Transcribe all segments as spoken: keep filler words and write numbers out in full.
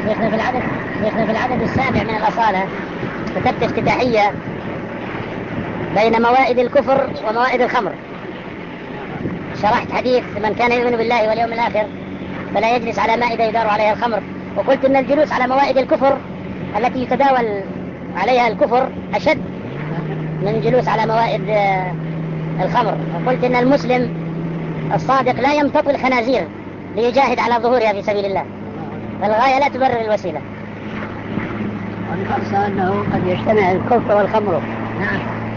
شيخنا في العدد شيخنا في العدد السابع من الأصالة كتبت افتتاحية بين موائد الكفر وموائد الخمر. شرحت حديث من كان يؤمن بالله واليوم الآخر فلا يجلس على مائدة يدار عليها الخمر، وقلت إن الجلوس على موائد الكفر التي يتداول عليها الكفر أشد من جلوس على موائد الخمر. وقلت إن المسلم الصادق لا يمتطي الخنازير ليجاهد على ظهورها في سبيل الله، فالغاية لا تبرر الوسيلة. والخاصة أنه قد يجتمع الكفر والخمر. نعم.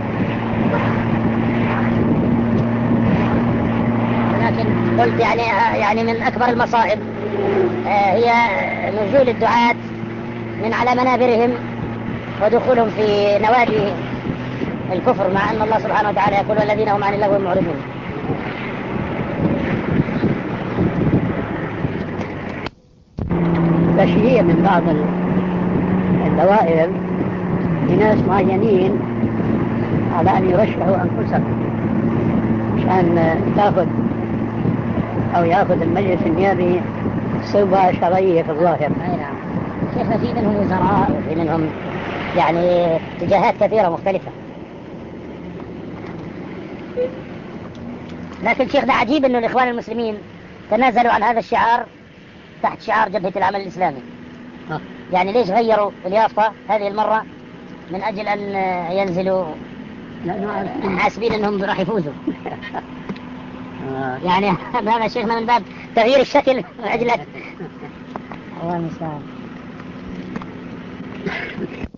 ولكن قلت يعني يعني من أكبر المصائب هي نزول الدعاة من على منابرهم ودخولهم في نوادي الكفر، مع أن الله سبحانه وتعالى يقول والذين هم عن اللغو معرضون. تشجيع من بعض الدوائر لناس معينين على أن يرشحوا أنفسهم عشان تأخذ أو يأخذ المجلس النيابي صوبة شرعية في الظاهر. أي نعم. شيخنا في منهم وزراء وفي منهم يعني اتجاهات كثيرة مختلفة، لكن شيخنا عجيب أنه الإخوان المسلمين تنازلوا عن هذا الشعار تحت شعار جبهة العمل الإسلامي. أه. يعني ليش غيروا اليافطة هذه المرة من أجل أن ينزلوا حاسبين أنهم راح يفوزوا؟ يعني هذا شيخنا من باب تغيير الشكل من أجل الله المستعان.